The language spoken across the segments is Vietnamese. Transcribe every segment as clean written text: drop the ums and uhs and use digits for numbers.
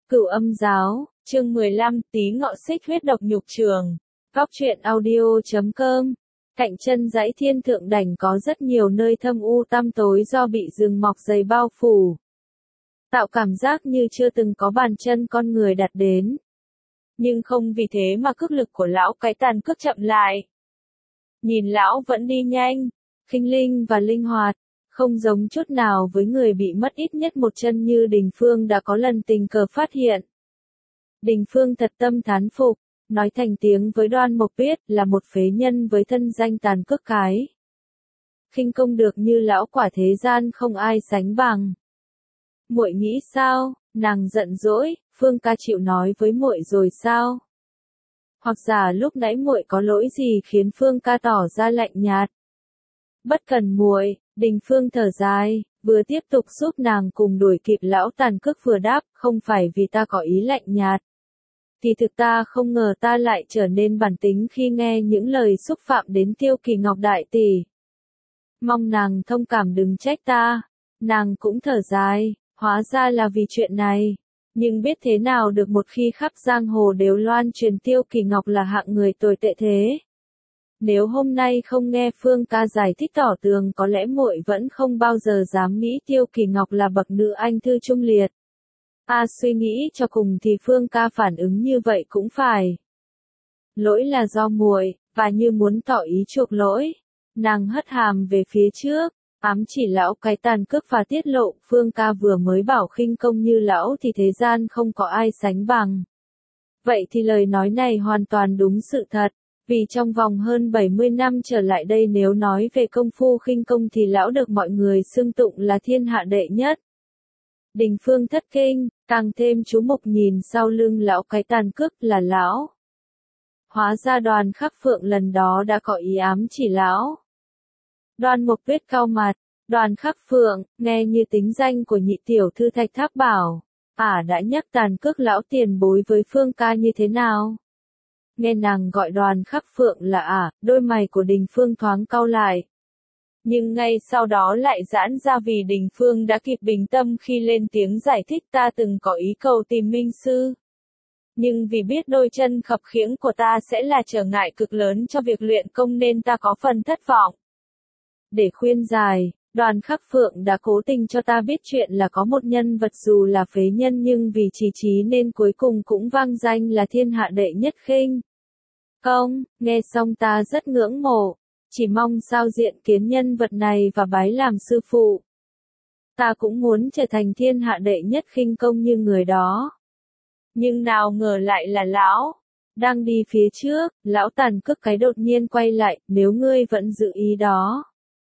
Cửu Âm Giáo, chương 15, Tí Ngọ Xích Huyết Độc Nhục Trường. Góc truyện audio.com. Cạnh chân dãy Thiên Thượng Đảnh có rất nhiều nơi thâm u tăm tối do bị rừng mọc dày bao phủ, tạo cảm giác như chưa từng có bàn chân con người đặt đến. Nhưng không vì thế mà cước lực của lão cái tàn cước chậm lại. Nhìn lão vẫn đi nhanh, khinh linh và linh hoạt, không giống chút nào với người bị mất ít nhất một chân như Đình Phương đã có lần tình cờ phát hiện. Đình Phương thật tâm thán phục, nói thành tiếng với Đoan Mộc biết là một phế nhân với thân danh tàn cước cái. Khinh công được như lão quả thế gian không ai sánh bằng. Muội nghĩ sao? Nàng giận dỗi, Phương ca chịu nói với muội rồi sao? Hoặc giả lúc nãy muội có lỗi gì khiến Phương ca tỏ ra lạnh nhạt. Bất cần muội, Đình Phương thở dài, vừa tiếp tục giúp nàng cùng đuổi kịp lão tàn cước vừa đáp, không phải vì ta có ý lạnh nhạt. Thì thực ta không ngờ ta lại trở nên bản tính khi nghe những lời xúc phạm đến Tiêu Kỳ Ngọc đại tỷ. Mong nàng thông cảm đừng trách ta. Nàng cũng thở dài, hóa ra là vì chuyện này. Nhưng biết thế nào được một khi khắp giang hồ đều loan truyền Tiêu Kỳ Ngọc là hạng người tồi tệ thế. Nếu hôm nay không nghe Phương ca giải thích tỏ tường có lẽ muội vẫn không bao giờ dám nghĩ Tiêu Kỳ Ngọc là bậc nữ anh thư trung liệt. Suy nghĩ cho cùng thì Phương ca phản ứng như vậy cũng phải. Lỗi là do muội, và như muốn tỏ ý chuộc lỗi, nàng hất hàm về phía trước, ám chỉ lão cái tàn cước và tiết lộ Phương ca vừa mới bảo khinh công như lão thì thế gian không có ai sánh bằng. Vậy thì lời nói này hoàn toàn đúng sự thật. Vì trong vòng hơn 70 năm trở lại đây nếu nói về công phu khinh công thì lão được mọi người xưng tụng là thiên hạ đệ nhất. Đình Phương thất kinh, càng thêm chú mục nhìn sau lưng lão cái tàn cước là lão. Hóa ra Đoàn Khắc Phượng lần đó đã có ý ám chỉ lão. Đoan Mộc Tuyết cau mặt, Đoàn Khắc Phượng, nghe như tính danh của nhị tiểu thư Thạch Tháp Bảo, đã nhắc tàn cước lão tiền bối với Phương ca như thế nào? Nghe nàng gọi Đoàn Khắc Phượng là đôi mày của Đình Phương thoáng cau lại. Nhưng ngay sau đó lại giãn ra vì Đình Phương đã kịp bình tâm khi lên tiếng giải thích ta từng có ý cầu tìm minh sư. Nhưng vì biết đôi chân khập khiễng của ta sẽ là trở ngại cực lớn cho việc luyện công nên ta có phần thất vọng. Để khuyên giải, Đoàn Khắc Phượng đã cố tình cho ta biết chuyện là có một nhân vật dù là phế nhân nhưng vì chí trí nên cuối cùng cũng vang danh là thiên hạ đệ nhất khinh công. Nghe xong ta rất ngưỡng mộ, chỉ mong sao diện kiến nhân vật này và bái làm sư phụ. Ta cũng muốn trở thành thiên hạ đệ nhất khinh công như người đó. Nhưng nào ngờ lại là lão. Đang đi phía trước, lão tàn cước cái đột nhiên quay lại, nếu ngươi vẫn giữ ý đó.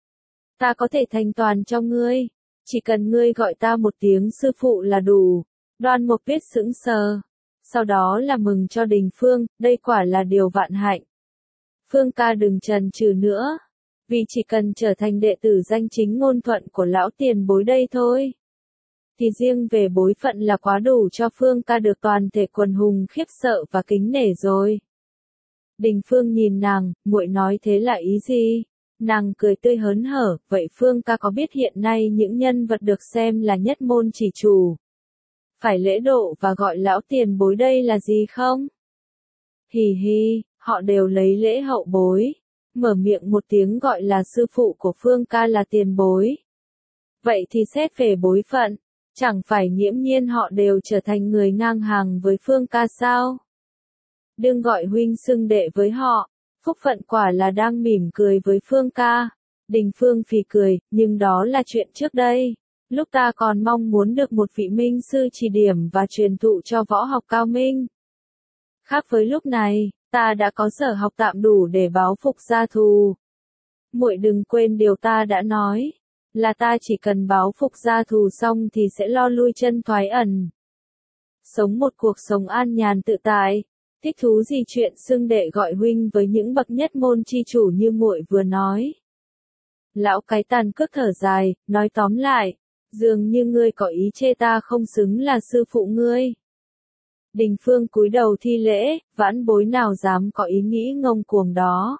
Ta có thể thành toàn cho ngươi, chỉ cần ngươi gọi ta một tiếng sư phụ là đủ. Đoan Mộc Tuyết sững sờ. Sau đó là mừng cho Đình Phương, đây quả là điều vạn hạnh. Phương ca đừng chần chừ nữa, vì chỉ cần trở thành đệ tử danh chính ngôn thuận của lão tiền bối đây thôi. Thì riêng về bối phận là quá đủ cho Phương ca được toàn thể quần hùng khiếp sợ và kính nể rồi. Đình Phương nhìn nàng, muội nói thế là ý gì? Nàng cười tươi hớn hở, vậy Phương ca có biết hiện nay những nhân vật được xem là nhất môn chỉ chủ phải lễ độ và gọi lão tiền bối đây là gì không? Hì hì, họ đều lấy lễ hậu bối, mở miệng một tiếng gọi là sư phụ của Phương ca là tiền bối. Vậy thì xét về bối phận, chẳng phải nghiễm nhiên họ đều trở thành người ngang hàng với Phương ca sao? Đừng gọi huynh xưng đệ với họ, phúc phận quả là đang mỉm cười với Phương ca. Đình Phương phì cười, nhưng đó là chuyện trước đây. Lúc ta còn mong muốn được một vị minh sư chỉ điểm và truyền thụ cho võ học cao minh. Khác với lúc này, ta đã có sở học tạm đủ để báo phục gia thù. Muội đừng quên điều ta đã nói, là ta chỉ cần báo phục gia thù xong thì sẽ lo lui chân thoái ẩn. Sống một cuộc sống an nhàn tự tại, thích thú gì chuyện xưng đệ gọi huynh với những bậc nhất môn chi chủ như muội vừa nói. Lão cái tàn cước thở dài, nói tóm lại. Dường như ngươi có ý chê ta không xứng là sư phụ ngươi. Đình Phương cúi đầu thi lễ, vãn bối nào dám có ý nghĩ ngông cuồng đó.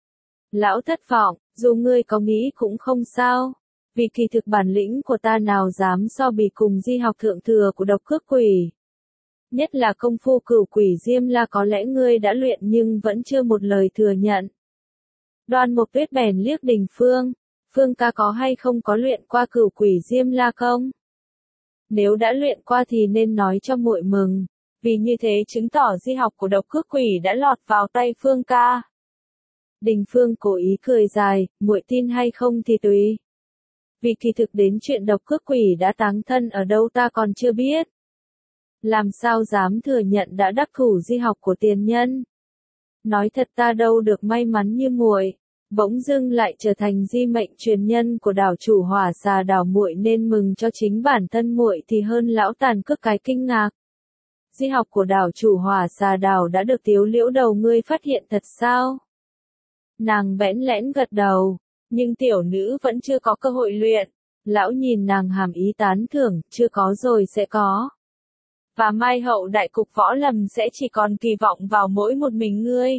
Lão thất vọng, dù ngươi có nghĩ cũng không sao, vì kỳ thực bản lĩnh của ta nào dám so bì cùng di học thượng thừa của Độc Cước Quỷ. Nhất là công phu Cửu Quỷ Diêm La có lẽ ngươi đã luyện nhưng vẫn chưa một lời thừa nhận. Đoan Mộc Tuyết bèn liếc Đình Phương, Phương ca có hay không có luyện qua Cửu Quỷ Diêm La không? Nếu đã luyện qua thì nên nói cho muội mừng, vì như thế chứng tỏ di học của độc cước quỷ đã lọt vào tay Phương ca. Đình Phương cố ý cười dài, muội tin hay không thì tùy. Vì kỳ thực đến chuyện độc cước quỷ đã táng thân ở đâu ta còn chưa biết. Làm sao dám thừa nhận đã đắc thủ di học của tiền nhân. Nói thật ta đâu được may mắn như muội, bỗng dưng lại trở thành di mệnh truyền nhân của đảo chủ Hỏa Xà đảo, muội nên mừng cho chính bản thân muội thì hơn. Lão Tàn Cước Cái kinh ngạc. Di học của đảo chủ Hỏa Xà đảo đã được Tiếu Liễu đầu ngươi phát hiện thật sao? Nàng bẽn lẽn gật đầu, nhưng tiểu nữ vẫn chưa có cơ hội luyện. Lão nhìn nàng hàm ý tán thưởng, chưa có rồi sẽ có. Và mai hậu đại cục võ lâm sẽ chỉ còn kỳ vọng vào mỗi một mình ngươi.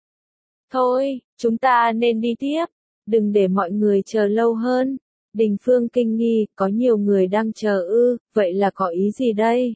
Thôi, chúng ta nên đi tiếp, đừng để mọi người chờ lâu hơn. Đình Phương kinh nghi, có nhiều người đang chờ ư, vậy là có ý gì đây?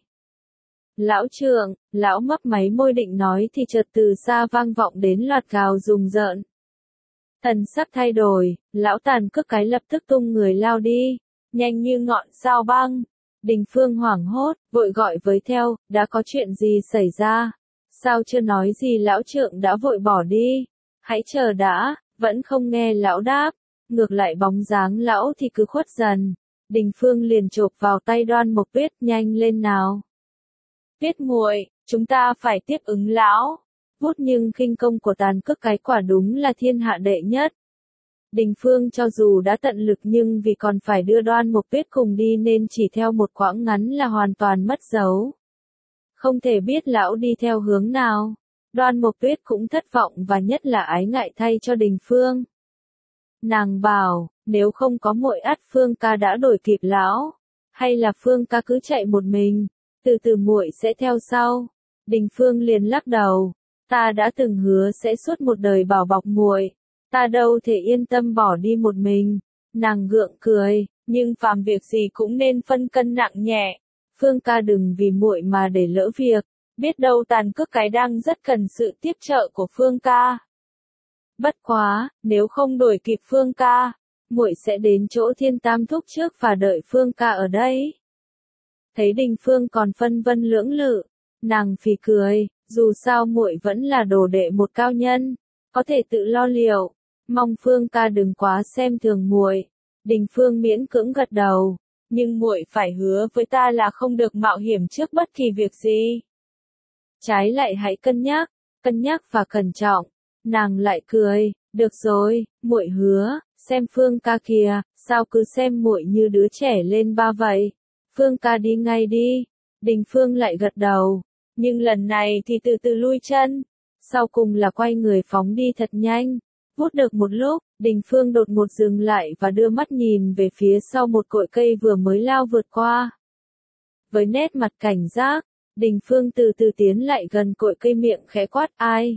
Lão Trượng, lão mấp máy môi định nói thì chợt từ xa vang vọng đến loạt gào rùng rợn. Thần sắc thay đổi, lão Tàn Cước Cái lập tức tung người lao đi, nhanh như ngọn sao băng. Đình Phương hoảng hốt, vội gọi với theo, đã có chuyện gì xảy ra? Sao chưa nói gì lão Trượng đã vội bỏ đi? Hãy chờ đã, vẫn không nghe lão đáp, ngược lại bóng dáng lão thì cứ khuất dần. Đình Phương liền chộp vào tay Đoan Mộc Tuyết, nhanh lên nào. Tuyết muội, chúng ta phải tiếp ứng lão. Vút nhưng khinh công của Tàn Cước Cái quả đúng là thiên hạ đệ nhất. Đình Phương cho dù đã tận lực nhưng vì còn phải đưa Đoan Mộc Tuyết cùng đi nên chỉ theo một quãng ngắn là hoàn toàn mất dấu. Không thể biết lão đi theo hướng nào. Đoan Mộc Tuyết cũng thất vọng và nhất là ái ngại thay cho Đình Phương. Nàng bảo, nếu không có muội ắt Phương ca đã đuổi kịp lão, hay là Phương ca cứ chạy một mình, từ từ muội sẽ theo sau. Đình Phương liền lắc đầu, ta đã từng hứa sẽ suốt một đời bảo bọc muội, ta đâu thể yên tâm bỏ đi một mình. Nàng gượng cười, nhưng phàm việc gì cũng nên phân cân nặng nhẹ. Phương ca đừng vì muội mà để lỡ việc, biết đâu Tàn Cước Cái đang rất cần sự tiếp trợ của Phương ca. Bất quá, nếu không đuổi kịp Phương ca, muội sẽ đến chỗ Thiên Tam Thúc trước và đợi Phương ca ở đây. Thấy Đình Phương còn phân vân lưỡng lự, nàng phì cười, dù sao muội vẫn là đồ đệ một cao nhân, có thể tự lo liệu, mong Phương ca đừng quá xem thường muội. Đình Phương miễn cưỡng gật đầu, nhưng muội phải hứa với ta là không được mạo hiểm trước bất kỳ việc gì. Trái lại hãy cân nhắc và cẩn trọng. Nàng lại cười, được rồi, muội hứa. Xem Phương ca kìa, sao cứ xem muội như đứa trẻ lên ba vậy? Phương ca đi ngay đi. Đình Phương lại gật đầu, nhưng lần này thì từ từ lui chân, sau cùng là quay người phóng đi thật nhanh. Vút được một lúc, Đình Phương đột ngột dừng lại và đưa mắt nhìn về phía sau một cội cây vừa mới lao vượt qua. Với nét mặt cảnh giác, Đình Phương từ từ tiến lại gần cội cây, miệng khẽ quát, ai?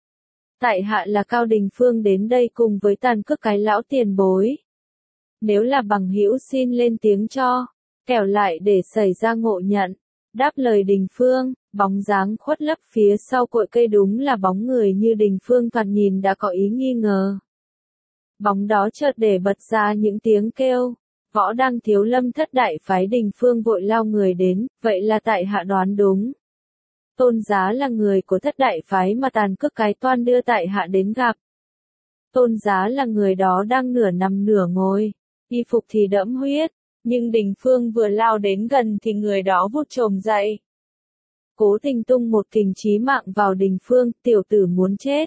Tại hạ là Cao Đình Phương, đến đây cùng với Tàn Cước Cái lão tiền bối. Nếu là bằng hữu xin lên tiếng cho, kẻo lại để xảy ra ngộ nhận. Đáp lời Đình Phương, bóng dáng khuất lấp phía sau cội cây đúng là bóng người như Đình Phương thoạt nhìn đã có ý nghi ngờ. Bóng đó chợt để bật ra những tiếng kêu, võ đăng thiếu lâm thất đại phái. Đình Phương vội lao người đến, vậy là tại hạ đoán đúng. Tôn giá là người của thất đại phái mà Tàn Cước Cái toan đưa tại hạ đến gặp. Tôn giá là người đó đang nửa nằm nửa ngồi, y phục thì đẫm huyết, nhưng Đình Phương vừa lao đến gần thì người đó vút chồm dậy. Cố tình tung một kình chí mạng vào Đình Phương, tiểu tử muốn chết.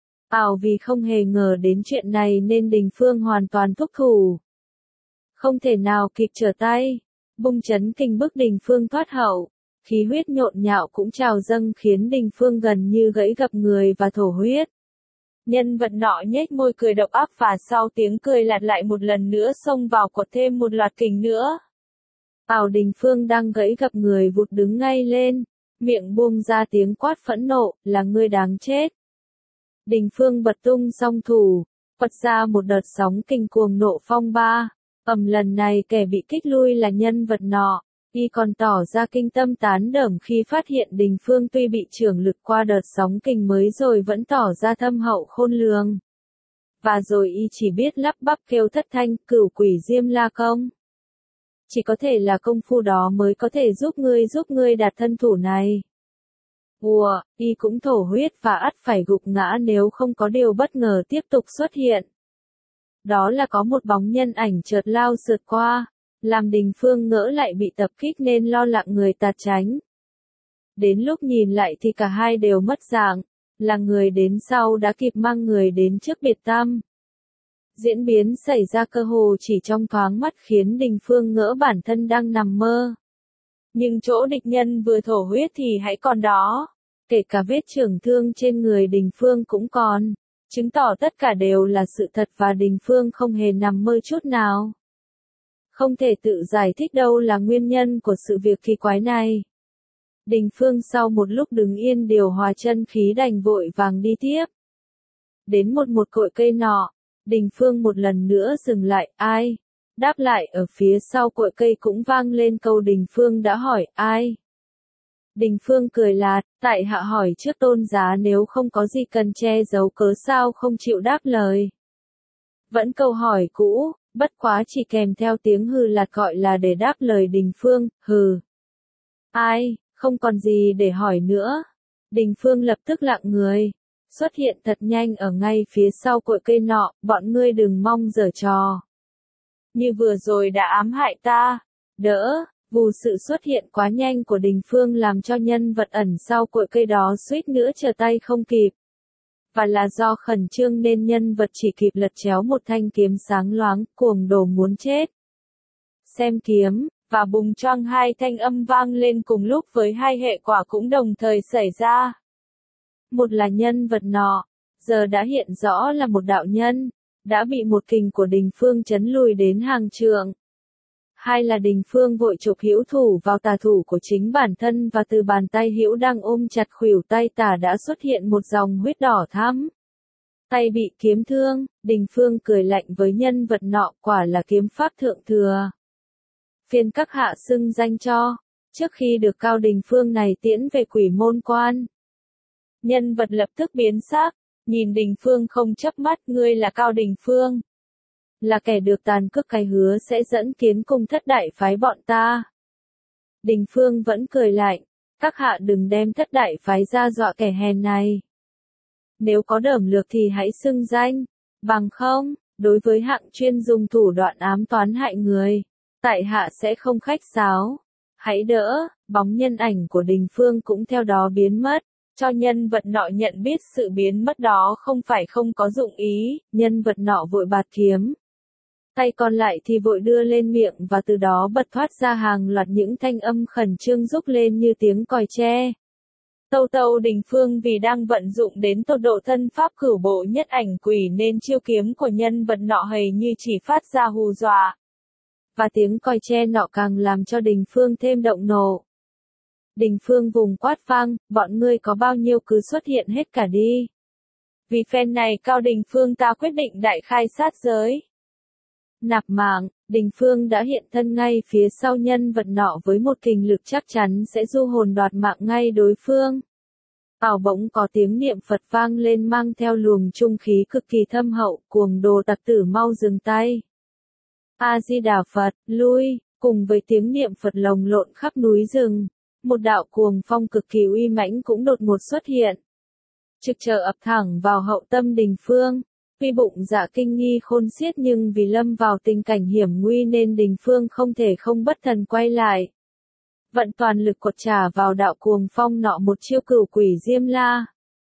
Vì không hề ngờ đến chuyện này nên Đình Phương hoàn toàn thúc thủ. Không thể nào kịp trở tay, bung chấn kình bức Đình Phương thoát hậu. Khí huyết nhộn nhạo cũng trào dâng khiến Đình Phương gần như gãy gập người và thổ huyết. Nhân vật nọ nhếch môi cười độc ác và sau tiếng cười lạt lại một lần nữa xông vào quật thêm một loạt kình nữa. Đình Phương đang gãy gập người vụt đứng ngay lên, miệng buông ra tiếng quát phẫn nộ, là ngươi đáng chết. Đình Phương bật tung song thủ, quật ra một đợt sóng kình cuồng nộ phong ba. Lần này kẻ bị kích lui là nhân vật nọ. Y còn tỏ ra kinh tâm tán đởm khi phát hiện Đình Phương tuy bị trưởng lực qua đợt sóng kình mới rồi vẫn tỏ ra thâm hậu khôn lường. Và rồi y chỉ biết lắp bắp kêu thất thanh, cửu quỷ diêm la công. Chỉ có thể là công phu đó mới có thể giúp ngươi đạt thân thủ này. Ùa, y cũng thổ huyết và ắt phải gục ngã nếu không có điều bất ngờ tiếp tục xuất hiện. Đó là có một bóng nhân ảnh chợt lao sượt qua, làm Đình Phương ngỡ lại bị tập kích nên lo lặng người tạt tránh. Đến lúc nhìn lại thì cả hai đều mất dạng, là người đến sau đã kịp mang người đến trước biệt tăm. Diễn biến xảy ra cơ hồ chỉ trong thoáng mắt khiến Đình Phương ngỡ bản thân đang nằm mơ. Nhưng chỗ địch nhân vừa thổ huyết thì hãy còn đó, kể cả vết chưởng thương trên người Đình Phương cũng còn, chứng tỏ tất cả đều là sự thật và Đình Phương không hề nằm mơ chút nào. Không thể tự giải thích đâu là nguyên nhân của sự việc kỳ quái này. Đình Phương sau một lúc đứng yên điều hòa chân khí đành vội vàng đi tiếp. Đến một cội cây nọ, Đình Phương một lần nữa dừng lại, ai? Đáp lại ở phía sau cội cây cũng vang lên câu Đình Phương đã hỏi, ai? Đình Phương cười lạt, tại hạ hỏi trước tôn giá nếu không có gì cần che giấu cớ sao không chịu đáp lời. Vẫn câu hỏi cũ, bất quá chỉ kèm theo tiếng hừ lạt gọi là để đáp lời Đình Phương, hừ. Ai, không còn gì để hỏi nữa. Đình Phương lập tức lặng người, xuất hiện thật nhanh ở ngay phía sau cội cây nọ, bọn ngươi đừng mong giở trò. Như vừa rồi đã ám hại ta, đỡ, vù sự xuất hiện quá nhanh của Đình Phương làm cho nhân vật ẩn sau cội cây đó suýt nữa trở tay không kịp. Và là do khẩn trương nên nhân vật chỉ kịp lật chéo một thanh kiếm sáng loáng, cuồng đồ muốn chết. Xem kiếm, và bùng choang hai thanh âm vang lên cùng lúc với hai hệ quả cũng đồng thời xảy ra. Một là nhân vật nọ, giờ đã hiện rõ là một đạo nhân, đã bị một kình của Đình Phương chấn lùi đến hàng trượng. Hai là Đình Phương vội chụp hữu thủ vào tà thủ của chính bản thân và từ bàn tay hữu đang ôm chặt khuỷu tay tả đã xuất hiện một dòng huyết đỏ thắm. Tay bị kiếm thương, Đình Phương cười lạnh với nhân vật nọ, quả là kiếm pháp thượng thừa. Phiên các hạ xưng danh cho, trước khi được Cao Đình Phương này tiễn về Quỷ Môn Quan. Nhân vật lập tức biến sắc, nhìn Đình Phương không chớp mắt, ngươi là Cao Đình Phương. Là kẻ được tàn cước cái hứa sẽ dẫn kiến cùng thất đại phái bọn ta. Đình Phương vẫn cười lạnh, các hạ đừng đem thất đại phái ra dọa kẻ hèn này. Nếu có đởm lược thì hãy xưng danh, bằng không, đối với hạng chuyên dùng thủ đoạn ám toán hại người, tại hạ sẽ không khách sáo. Hãy đỡ, bóng nhân ảnh của Đình Phương cũng theo đó biến mất. Cho nhân vật nọ nhận biết sự biến mất đó không phải không có dụng ý, nhân vật nọ vội bạt kiếm. Tay còn lại thì vội đưa lên miệng và từ đó bật thoát ra hàng loạt những thanh âm khẩn trương rúc lên như tiếng còi tre. Tâu tâu Đình Phương vì đang vận dụng đến tột độ thân pháp cửu bộ nhất ảnh quỷ nên chiêu kiếm của nhân vật nọ hầy như chỉ phát ra hù dọa. Và tiếng còi tre nọ càng làm cho Đình Phương thêm động nộ. Đình Phương vùng quát vang, bọn ngươi có bao nhiêu cứ xuất hiện hết cả đi. Vì phen này Cao Đình Phương ta quyết định đại khai sát giới. Nạp mạng, Đình Phương đã hiện thân ngay phía sau nhân vật nọ với một kình lực chắc chắn sẽ du hồn đoạt mạng ngay đối phương. Ảo bỗng có tiếng niệm Phật vang lên mang theo luồng trung khí cực kỳ thâm hậu, cuồng đồ tặc tử mau dừng tay. A-di-đà Phật, lui, cùng với tiếng niệm Phật lồng lộn khắp núi rừng. Một đạo cuồng phong cực kỳ uy mãnh cũng đột ngột xuất hiện. Trực chờ ập thẳng vào hậu tâm Đình Phương. Tuy bụng dạ kinh nghi khôn xiết nhưng vì lâm vào tình cảnh hiểm nguy nên Đình Phương không thể không bất thần quay lại. Vận toàn lực quật trả vào đạo cuồng phong nọ một chiêu cửu quỷ diêm la.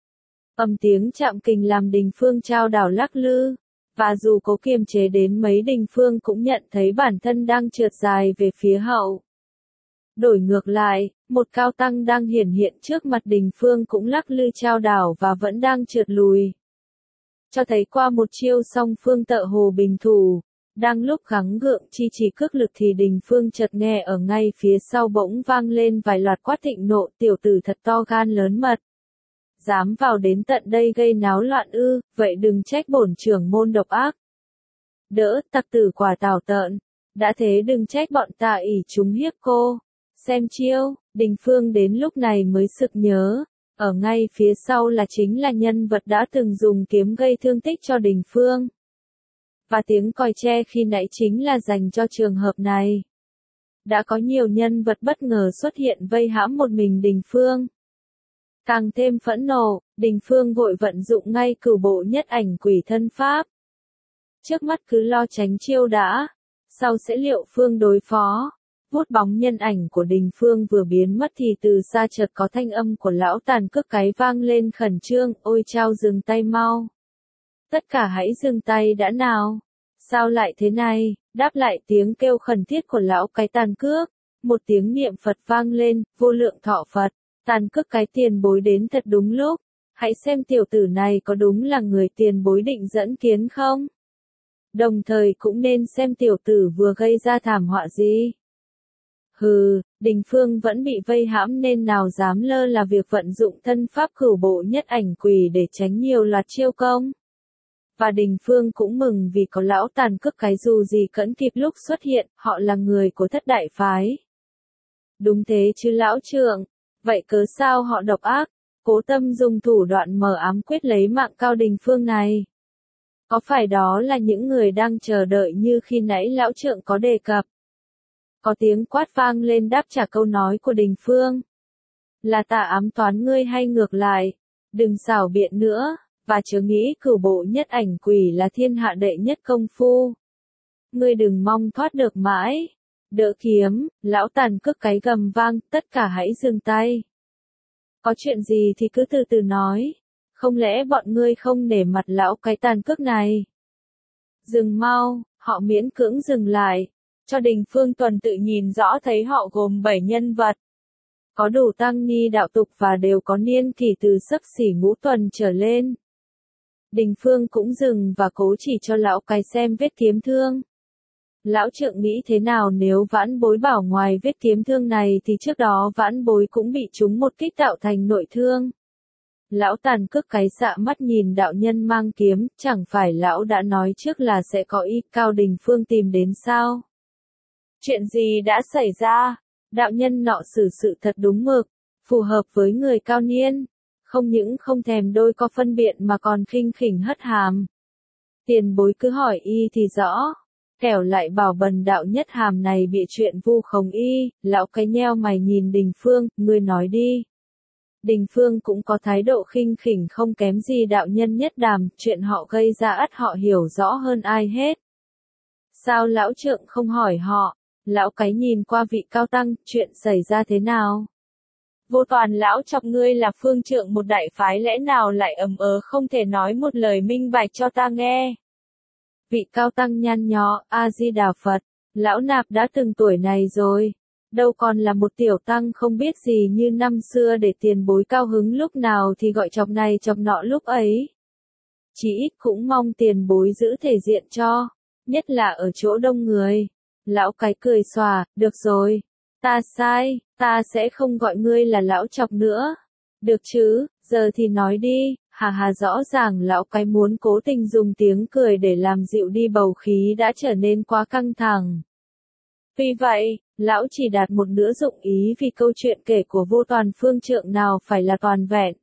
Âm tiếng chạm kình làm Đình Phương trao đảo lắc lư. Và dù cố kiềm chế đến mấy Đình Phương cũng nhận thấy bản thân đang trượt dài về phía hậu. Đổi ngược lại, một cao tăng đang hiển hiện trước mặt Đình Phương cũng lắc lư trao đảo và vẫn đang trượt lùi. Cho thấy qua một chiêu song phương tợ hồ bình thủ, đang lúc gắng gượng chi trì cước lực thì Đình Phương chợt nghe ở ngay phía sau bỗng vang lên vài loạt quát thịnh nộ, tiểu tử thật to gan lớn mật. Dám vào đến tận đây gây náo loạn ư, vậy đừng trách bổn trưởng môn độc ác. Đỡ, tặc tử quả tào tợn, đã thế đừng trách bọn ta ỷ chúng hiếp cô. xem chiêu, Đình Phương đến lúc này mới sực nhớ, ở ngay phía sau là chính là nhân vật đã từng dùng kiếm gây thương tích cho Đình Phương. Và tiếng còi tre khi nãy chính là dành cho trường hợp này. Đã có nhiều nhân vật bất ngờ xuất hiện vây hãm một mình Đình Phương. Càng thêm phẫn nộ, Đình Phương vội vận dụng ngay cửu bộ nhất ảnh quỷ thân pháp. Trước mắt cứ lo tránh chiêu đã, sau sẽ liệu phương đối phó. Vút bóng nhân ảnh của Đình Phương vừa biến mất thì từ xa chợt có thanh âm của lão tàn cước cái vang lên khẩn trương, ôi chao dừng tay mau. Tất cả hãy dừng tay đã nào. Sao lại thế này, đáp lại tiếng kêu khẩn thiết của lão cái tàn cước. Một tiếng niệm Phật vang lên, vô lượng thọ Phật, tàn cước cái tiền bối đến thật đúng lúc. Hãy xem tiểu tử này có đúng là người tiền bối định dẫn kiến không? Đồng thời cũng nên xem tiểu tử vừa gây ra thảm họa gì. Hừ, Đình Phương vẫn bị vây hãm nên nào dám lơ là việc vận dụng thân pháp cửu bộ nhất ảnh quỷ để tránh nhiều loạt chiêu công. Và Đình Phương cũng mừng vì có lão tàn cước cái dù gì cẫn kịp lúc xuất hiện, họ là người của thất đại phái. Đúng thế chứ lão trượng, vậy cớ sao họ độc ác, cố tâm dùng thủ đoạn mờ ám quyết lấy mạng Cao Đình Phương này? Có phải đó là những người đang chờ đợi như khi nãy lão trượng có đề cập? Có tiếng quát vang lên đáp trả câu nói của Đình Phương. Là ta ám toán ngươi hay ngược lại? Đừng xảo biện nữa, và chớ nghĩ cửu bộ nhất ảnh quỷ là thiên hạ đệ nhất công phu. Ngươi đừng mong thoát được mãi. Đỡ kiếm, lão tàn cước cái gầm vang, tất cả hãy dừng tay. Có chuyện gì thì cứ từ từ nói. Không lẽ bọn ngươi không nể mặt lão cái tàn cước này? Dừng mau, họ miễn cưỡng dừng lại. Cho Đình Phương tuần tự nhìn rõ thấy họ gồm 7 nhân vật. Có đủ tăng ni đạo tục và đều có niên kỷ từ xấp xỉ ngũ tuần trở lên. Đình Phương cũng dừng và cố chỉ cho lão cái xem vết kiếm thương. Lão trượng nghĩ thế nào nếu vãn bối bảo ngoài vết kiếm thương này thì trước đó vãn bối cũng bị trúng một kích tạo thành nội thương. Lão tàn cước cái dạ mắt nhìn đạo nhân mang kiếm, chẳng phải lão đã nói trước là sẽ có ý Cao Đình Phương tìm đến sao? Chuyện gì đã xảy ra? Đạo nhân nọ xử sự thật đúng mực, phù hợp với người cao niên. Không những không thèm đôi co phân biện mà còn khinh khỉnh hất hàm. Tiền bối cứ hỏi y thì rõ. Kẻo lại bảo bần đạo nhất hàm này bịa chuyện vu khống y, lão cái nheo mày nhìn Đình Phương, ngươi nói đi. Đình Phương cũng có thái độ khinh khỉnh không kém gì đạo nhân nhất đàm, chuyện họ gây ra ắt họ hiểu rõ hơn ai hết. Sao lão trượng không hỏi họ? Lão cái nhìn qua vị cao tăng, chuyện xảy ra thế nào? Vô toàn lão chọc ngươi là phương trượng một đại phái lẽ nào lại ầm ớ không thể nói một lời minh bạch cho ta nghe. Vị cao tăng nhăn nhó, A-di-đà Phật, lão nạp đã từng tuổi này rồi. Đâu còn là một tiểu tăng không biết gì như năm xưa để tiền bối cao hứng lúc nào thì gọi chọc này chọc nọ lúc ấy. Chỉ ít cũng mong tiền bối giữ thể diện cho, nhất là ở chỗ đông người. Lão cái cười xòa, được rồi, ta sai, ta sẽ không gọi ngươi là lão chọc nữa. Được chứ, giờ thì nói đi, hà hà rõ ràng lão cái muốn cố tình dùng tiếng cười để làm dịu đi bầu khí đã trở nên quá căng thẳng. Vì vậy, lão chỉ đạt một nửa dụng ý vì câu chuyện kể của vô toàn phương trượng nào phải là toàn vẹn.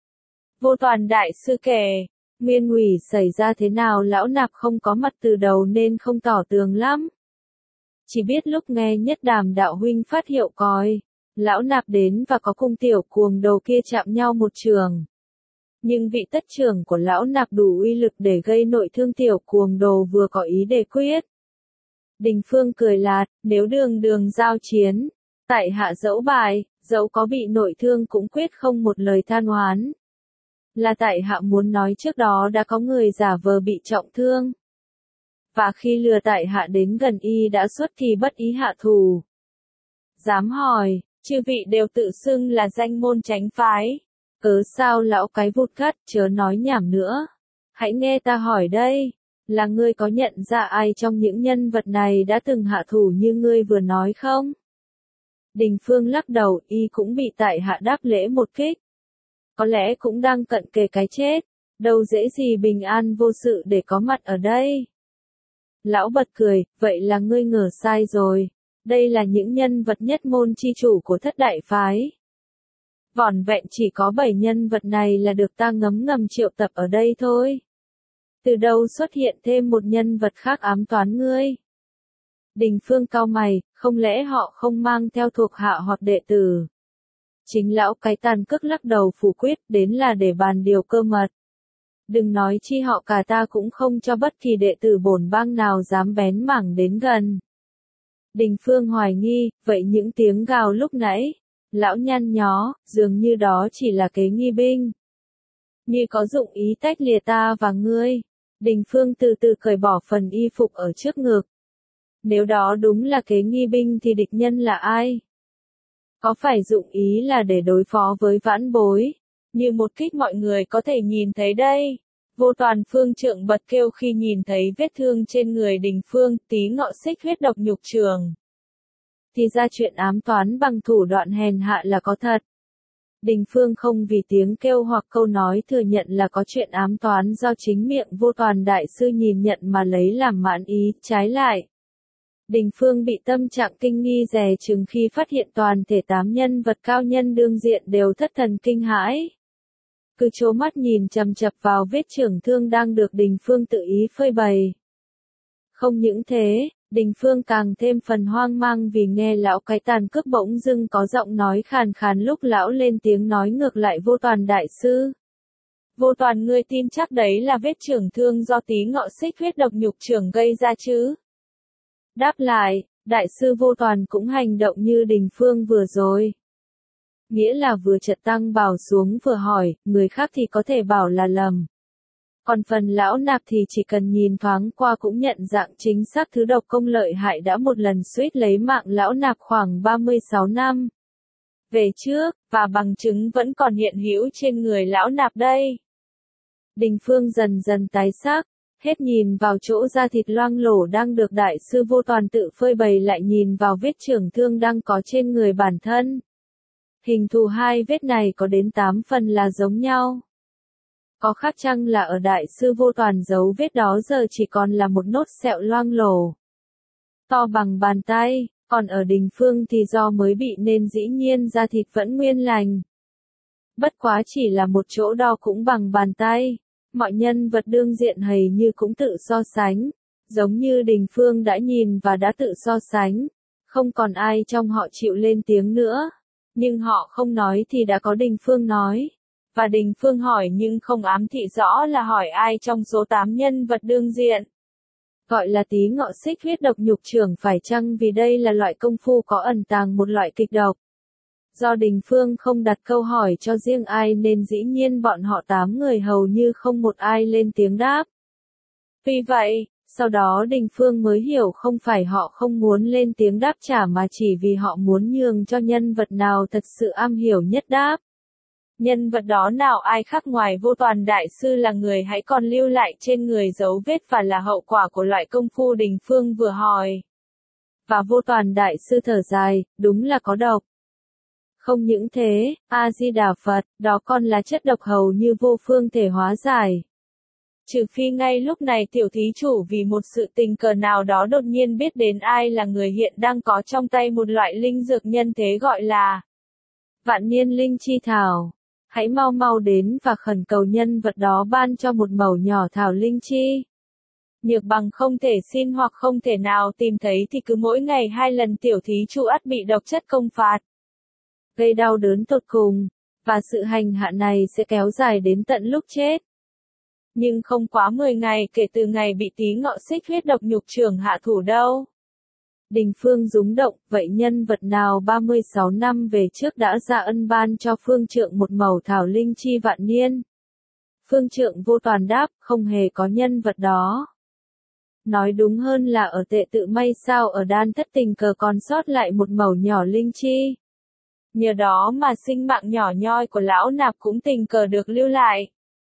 Vô toàn đại sư kể, nguyên ủy xảy ra thế nào lão nạp không có mặt từ đầu nên không tỏ tường lắm. Chỉ biết lúc nghe nhất đàm đạo huynh phát hiệu còi, lão nạp đến và có cung tiểu cuồng đầu kia chạm nhau một trường. Nhưng vị tất trưởng của lão nạp đủ uy lực để gây nội thương tiểu cuồng đồ vừa có ý đề quyết. Đình Phương cười lạt, nếu đường đường giao chiến, tại hạ dẫu bại, dẫu có bị nội thương cũng quyết không một lời than oán. Là tại hạ muốn nói trước đó đã có người giả vờ bị trọng thương. Và khi lừa tại hạ đến gần y đã xuất thì bất ý hạ thù. Dám hỏi, chư vị đều tự xưng là danh môn chánh phái. Cớ sao lão cái vụt cắt, chớ nói nhảm nữa. Hãy nghe ta hỏi đây, là ngươi có nhận ra ai trong những nhân vật này đã từng hạ thủ như ngươi vừa nói không? Đình Phương lắc đầu, y cũng bị tại hạ đáp lễ một kích. Có lẽ cũng đang cận kề cái chết, đâu dễ gì bình an vô sự để có mặt ở đây. Lão bật cười, vậy là ngươi ngờ sai rồi. Đây là những nhân vật nhất môn chi chủ của thất đại phái. Vỏn vẹn chỉ có 7 nhân vật này là được ta ngấm ngầm triệu tập ở đây thôi. Từ đâu xuất hiện thêm một nhân vật khác ám toán ngươi? Đình Phương cau mày, không lẽ họ không mang theo thuộc hạ hoặc đệ tử? Chính lão cái tàn cước lắc đầu phủ quyết, đến là để bàn điều cơ mật. Đừng nói chi họ cả, ta cũng không cho bất kỳ đệ tử bổn bang nào dám bén mảng đến gần. Đình Phương hoài nghi, vậy những tiếng gào lúc nãy, lão nhăn nhó, dường như đó chỉ là kế nghi binh. Như có dụng ý tách lìa ta và ngươi. Đình Phương từ từ cởi bỏ phần y phục ở trước ngực. Nếu đó đúng là kế nghi binh thì địch nhân là ai? Có phải dụng ý là để đối phó với vãn bối? Như một kích mọi người có thể nhìn thấy đây. Vô Toàn Phương trượng bật kêu khi nhìn thấy vết thương trên người Đình Phương, tí ngọ xích huyết độc nhục trường. Thì ra chuyện ám toán bằng thủ đoạn hèn hạ là có thật. Đình Phương không vì tiếng kêu hoặc câu nói thừa nhận là có chuyện ám toán do chính miệng Vô Toàn đại sư nhìn nhận mà lấy làm mãn ý, trái lại. Đình Phương bị tâm trạng kinh nghi dè chừng khi phát hiện toàn thể 8 nhân vật cao nhân đương diện đều thất thần kinh hãi. Cứ trố mắt nhìn chằm chằm vào vết chưởng thương đang được Đình Phương tự ý phơi bày. Không những thế, Đình Phương càng thêm phần hoang mang vì nghe lão cái tàn cước bỗng dưng có giọng nói khàn khàn lúc lão lên tiếng nói ngược lại Vô Toàn đại sư. Vô Toàn, ngươi tin chắc đấy là vết chưởng thương do tí ngọ xích huyết độc nhục trường gây ra chứ? Đáp lại, đại sư Vô Toàn cũng hành động như Đình Phương vừa rồi. Nghĩa là vừa chợt tăng bảo xuống vừa hỏi, người khác thì có thể bảo là lầm. Còn phần lão nạp thì chỉ cần nhìn thoáng qua cũng nhận dạng chính xác thứ độc công lợi hại đã một lần suýt lấy mạng lão nạp khoảng 36 năm về trước, và bằng chứng vẫn còn hiện hữu trên người lão nạp đây. Đình Phương dần dần tái sắc, hết nhìn vào chỗ da thịt loang lổ đang được đại sư Vô Toàn tự phơi bày lại nhìn vào vết chưởng thương đang có trên người bản thân. Hình thù hai vết này có đến 8 phần là giống nhau. Có khác chăng là ở đại sư Vô Toàn dấu vết đó giờ chỉ còn là một nốt sẹo loang lổ to bằng bàn tay, còn ở Đình Phương thì do mới bị nên dĩ nhiên da thịt vẫn nguyên lành. Bất quá chỉ là một chỗ đo cũng bằng bàn tay, mọi nhân vật đương diện hầy như cũng tự so sánh, giống như Đình Phương đã nhìn và đã tự so sánh, không còn ai trong họ chịu lên tiếng nữa, nhưng họ không nói thì đã có Đình Phương nói. Và Đình Phương hỏi nhưng không ám thị rõ là hỏi ai trong số 8 nhân vật đương diện. Gọi là tí ngọ xích huyết độc nhục trường phải chăng vì đây là loại công phu có ẩn tàng một loại kịch độc. Do Đình Phương không đặt câu hỏi cho riêng ai nên dĩ nhiên bọn họ 8 người hầu như không một ai lên tiếng đáp. Vì vậy, sau đó Đình Phương mới hiểu không phải họ không muốn lên tiếng đáp trả mà chỉ vì họ muốn nhường cho nhân vật nào thật sự am hiểu nhất đáp. Nhân vật đó nào ai khác ngoài Vô Toàn đại sư là người hãy còn lưu lại trên người dấu vết và là hậu quả của loại công phu Đình Phương vừa hỏi. Và Vô Toàn đại sư thở dài, đúng là có độc. Không những thế, A-di-đà Phật, đó còn là chất độc hầu như vô phương thể hóa giải. Trừ phi ngay lúc này tiểu thí chủ vì một sự tình cờ nào đó đột nhiên biết đến ai là người hiện đang có trong tay một loại linh dược nhân thế gọi là Vạn Niên Linh Chi Thảo. Hãy mau mau đến và khẩn cầu nhân vật đó ban cho một mẩu nhỏ thảo linh chi. Nhược bằng không thể xin hoặc không thể nào tìm thấy thì cứ mỗi ngày 2 lần tiểu thí chủ ắt bị độc chất công phạt. Gây đau đớn tột cùng, và sự hành hạ này sẽ kéo dài đến tận lúc chết. Nhưng không quá 10 ngày kể từ ngày bị tí ngọ xích huyết độc nhục trường hạ thủ đâu. Đình Phương rúng động, vậy nhân vật nào 36 năm về trước đã ra ân ban cho Phương Trượng một mẩu thảo linh chi vạn niên? Phương Trượng Vô Toàn đáp, không hề có nhân vật đó. Nói đúng hơn là ở tệ tự may sao ở đan thất tình cờ còn sót lại một mẩu nhỏ linh chi. Nhờ đó mà sinh mạng nhỏ nhoi của lão nạp cũng tình cờ được lưu lại.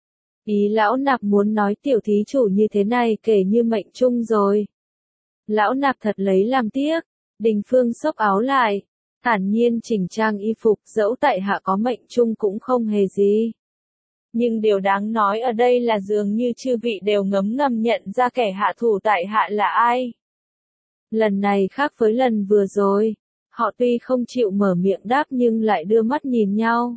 Ý lão nạp muốn nói tiểu thí chủ như thế này kể như mệnh chung rồi. Lão nạp thật lấy làm tiếc. Đình Phương xốc áo lại, thản nhiên chỉnh trang y phục, dẫu tại hạ có mệnh chung cũng không hề gì. Nhưng điều đáng nói ở đây là dường như chư vị đều ngấm ngầm nhận ra kẻ hạ thủ tại hạ là ai. Lần này khác với lần vừa rồi. Họ tuy không chịu mở miệng đáp nhưng lại đưa mắt nhìn nhau.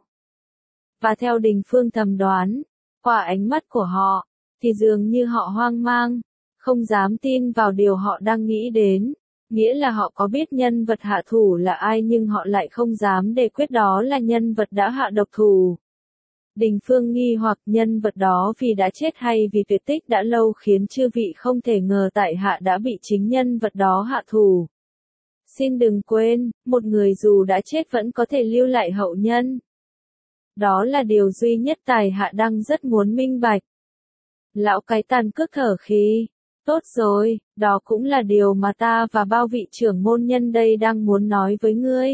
Và theo Đình Phương thầm đoán, qua ánh mắt của họ, thì dường như họ hoang mang, không dám tin vào điều họ đang nghĩ đến. Nghĩa là họ có biết nhân vật hạ thủ là ai nhưng họ lại không dám đề quyết đó là nhân vật đã hạ độc thủ. Đình Phương nghi hoặc nhân vật đó vì đã chết hay vì tuyệt tích đã lâu khiến chư vị không thể ngờ tại hạ đã bị chính nhân vật đó hạ thủ. Xin đừng quên, một người dù đã chết vẫn có thể lưu lại hậu nhân. Đó là điều duy nhất tài hạ đang rất muốn minh bạch. Lão cái tàn cước thở khí. Tốt rồi, đó cũng là điều mà ta và bao vị trưởng môn nhân đây đang muốn nói với ngươi.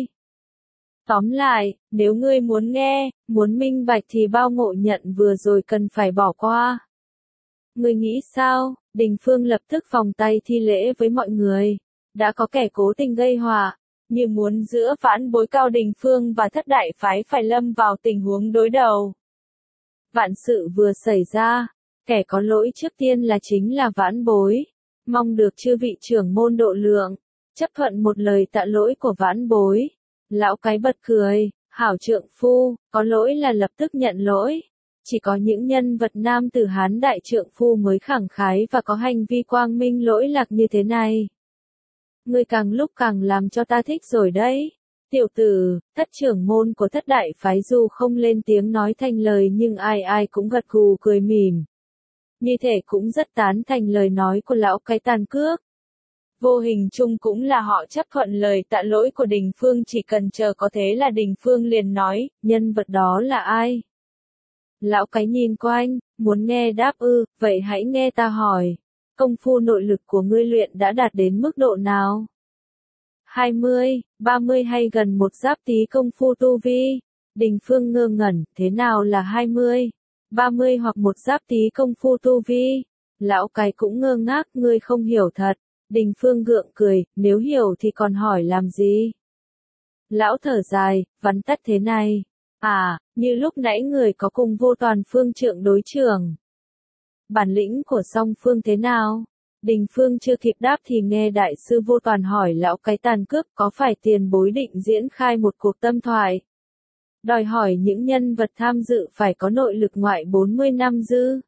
Tóm lại, nếu ngươi muốn nghe, muốn minh bạch thì bao ngộ nhận vừa rồi cần phải bỏ qua. Ngươi nghĩ sao? Đình Phương lập tức vòng tay thi lễ với mọi người. Đã có kẻ cố tình gây họa, như muốn giữa vãn bối Cao Đình Phương và thất đại phái phải lâm vào tình huống đối đầu. Vạn sự vừa xảy ra, kẻ có lỗi trước tiên là chính là vãn bối. Mong được chư vị trưởng môn độ lượng, chấp thuận một lời tạ lỗi của vãn bối. Lão cái bật cười, hảo trượng phu, có lỗi là lập tức nhận lỗi. Chỉ có những nhân vật nam tử Hán đại trượng phu mới khẳng khái và có hành vi quang minh lỗi lạc như thế này. Ngươi càng lúc càng làm cho ta thích rồi đấy. Tiểu tử, thất trưởng môn của thất đại phái dù không lên tiếng nói thành lời nhưng ai ai cũng gật gù cười mỉm. Như thể cũng rất tán thành lời nói của lão cái tàn cước. Vô hình chung cũng là họ chấp thuận lời tạ lỗi của Đình Phương, chỉ cần chờ có thế là Đình Phương liền nói, nhân vật đó là ai? Lão cái nhìn quanh, muốn nghe đáp ư, vậy hãy nghe ta hỏi. Công phu nội lực của ngươi luyện đã đạt đến mức độ nào? 20, 30 hay gần một giáp tí công phu tu vi? Đình Phương ngơ ngẩn, thế nào là 20, 30 hoặc một giáp tí công phu tu vi? Lão cái cũng ngơ ngác, ngươi không hiểu thật. Đình Phương gượng cười, nếu hiểu thì còn hỏi làm gì? Lão thở dài, vắn tắt thế này. À, như lúc nãy người có cùng Vô Toàn phương trượng đối trường. Bản lĩnh của song phương thế nào? Đình Phương chưa kịp đáp thì nghe đại sư Vô Toàn hỏi lão cái tàn cước có phải tiền bối định diễn khai một cuộc tâm thoại. Đòi hỏi những nhân vật tham dự phải có nội lực ngoại 40 năm dư.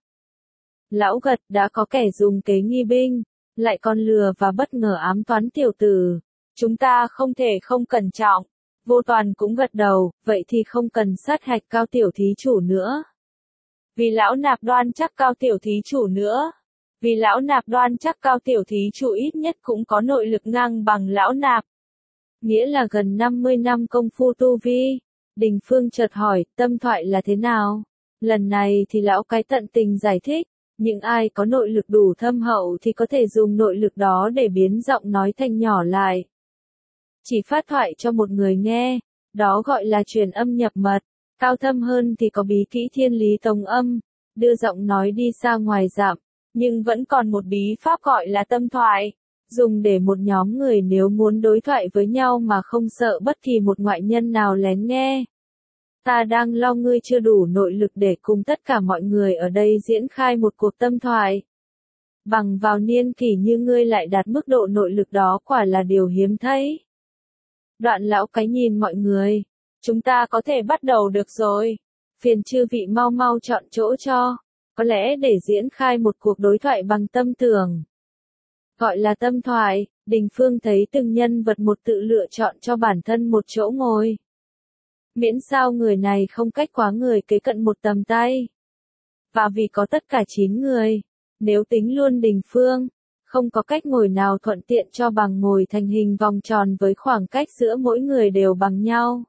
Lão gật, đã có kẻ dùng kế nghi binh, lại còn lừa và bất ngờ ám toán tiểu tử. Chúng ta không thể không cẩn trọng. Vô Toàn cũng gật đầu, vậy thì không cần sát hạch Cao tiểu thí chủ nữa. Vì lão nạp đoan chắc Cao tiểu thí chủ nữa. Vì lão nạp đoan chắc Cao tiểu thí chủ ít nhất cũng có nội lực ngang bằng lão nạp. Nghĩa là gần 50 năm công phu tu vi. Đình Phương chợt hỏi, tâm thoại là thế nào? Lần này thì lão cái tận tình giải thích. Những ai có nội lực đủ thâm hậu thì có thể dùng nội lực đó để biến giọng nói thanh nhỏ lại. Chỉ phát thoại cho một người nghe, đó gọi là truyền âm nhập mật. Cao thâm hơn thì có bí kỹ thiên lý tống âm, đưa giọng nói đi xa ngoài dặm, nhưng vẫn còn một bí pháp gọi là tâm thoại, dùng để một nhóm người nếu muốn đối thoại với nhau mà không sợ bất kỳ một ngoại nhân nào lén nghe. Ta đang lo ngươi chưa đủ nội lực để cùng tất cả mọi người ở đây diễn khai một cuộc tâm thoại. Bằng vào niên kỷ như ngươi lại đạt mức độ nội lực đó quả là điều hiếm thấy. Đoạn lão cái nhìn mọi người. Chúng ta có thể bắt đầu được rồi. Phiền chư vị mau mau chọn chỗ cho. Có lẽ để diễn khai một cuộc đối thoại bằng tâm tưởng. Gọi là tâm thoại, Đình Phương thấy từng nhân vật một tự lựa chọn cho bản thân một chỗ ngồi. Miễn sao người này không cách quá người kế cận một tầm tay. Và vì có tất cả 9 người, nếu tính luôn Đình Phương, không có cách ngồi nào thuận tiện cho bằng ngồi thành hình vòng tròn với khoảng cách giữa mỗi người đều bằng nhau.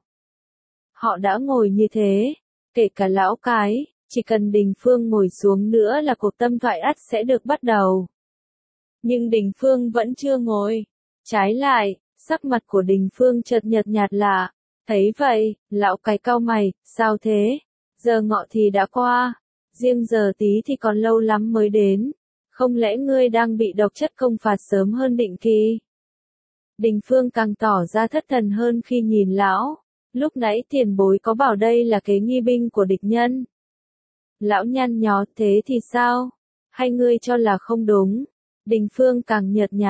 Họ đã ngồi như thế, kể cả lão cái, chỉ cần Đình Phương ngồi xuống nữa là cuộc tâm thoại ắt sẽ được bắt đầu. Nhưng Đình Phương vẫn chưa ngồi. Trái lại, sắc mặt của Đình Phương chợt nhợt nhạt lạ. Thấy vậy, lão cái cau mày, sao thế? Giờ ngọ thì đã qua, riêng giờ tí thì còn lâu lắm mới đến. Không lẽ ngươi đang bị độc chất công phạt sớm hơn định kỳ? Đình Phương càng tỏ ra thất thần hơn khi nhìn lão. Lúc nãy tiền bối có bảo đây là kế nghi binh của địch nhân. Lão nhăn nhó, thế thì sao? Hay ngươi cho là không đúng? Đình Phương càng nhợt nhạt.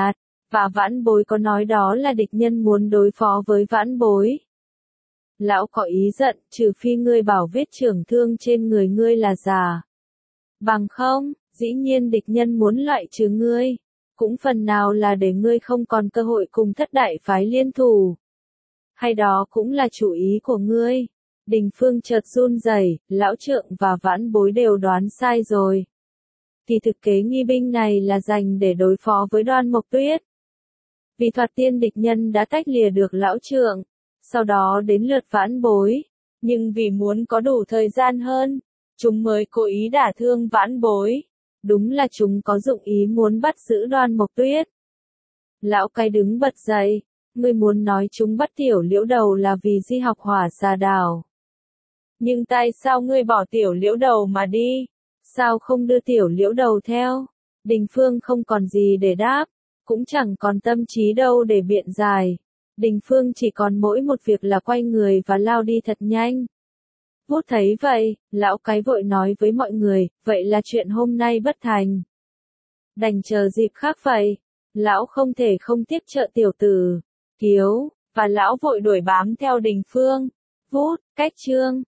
Và Vãn Bối có nói đó là địch nhân muốn đối phó với Vãn Bối. Lão có ý giận, trừ phi ngươi bảo vết chưởng thương trên người ngươi là giả. Bằng không, dĩ nhiên địch nhân muốn loại trừ ngươi. Cũng phần nào là để ngươi không còn cơ hội cùng thất đại phái liên thủ. Hay đó cũng là chủ ý của ngươi. Đình Phương chợt run rẩy, lão trượng và Vãn Bối đều đoán sai rồi. Thì thực kế nghi binh này là dành để đối phó với Đoan Mộc Tuyết. Vì thoạt tiên địch nhân đã tách lìa được lão trượng, sau đó đến lượt Vãn Bối, nhưng vì muốn có đủ thời gian hơn, chúng mới cố ý đả thương Vãn Bối. Đúng là chúng có dụng ý muốn bắt giữ Đoan Mộc Tuyết. Lão cái đứng bật dậy, ngươi muốn nói chúng bắt Tiểu Liễu Đầu là vì di học Hỏa Xà Đảo. Nhưng tại sao ngươi bỏ Tiểu Liễu Đầu mà đi? Sao không đưa Tiểu Liễu Đầu theo? Đình Phương không còn gì để đáp, cũng chẳng còn tâm trí đâu để biện giải. Đình Phương chỉ còn mỗi một việc là quay người và lao đi thật nhanh. Vút thấy vậy, lão cái vội nói với mọi người, vậy là chuyện hôm nay bất thành. Đành chờ dịp khác vậy. Lão không thể không tiếp trợ tiểu tử, Hiếu, và lão vội đuổi bám theo Đình Phương. Vút, cách chương.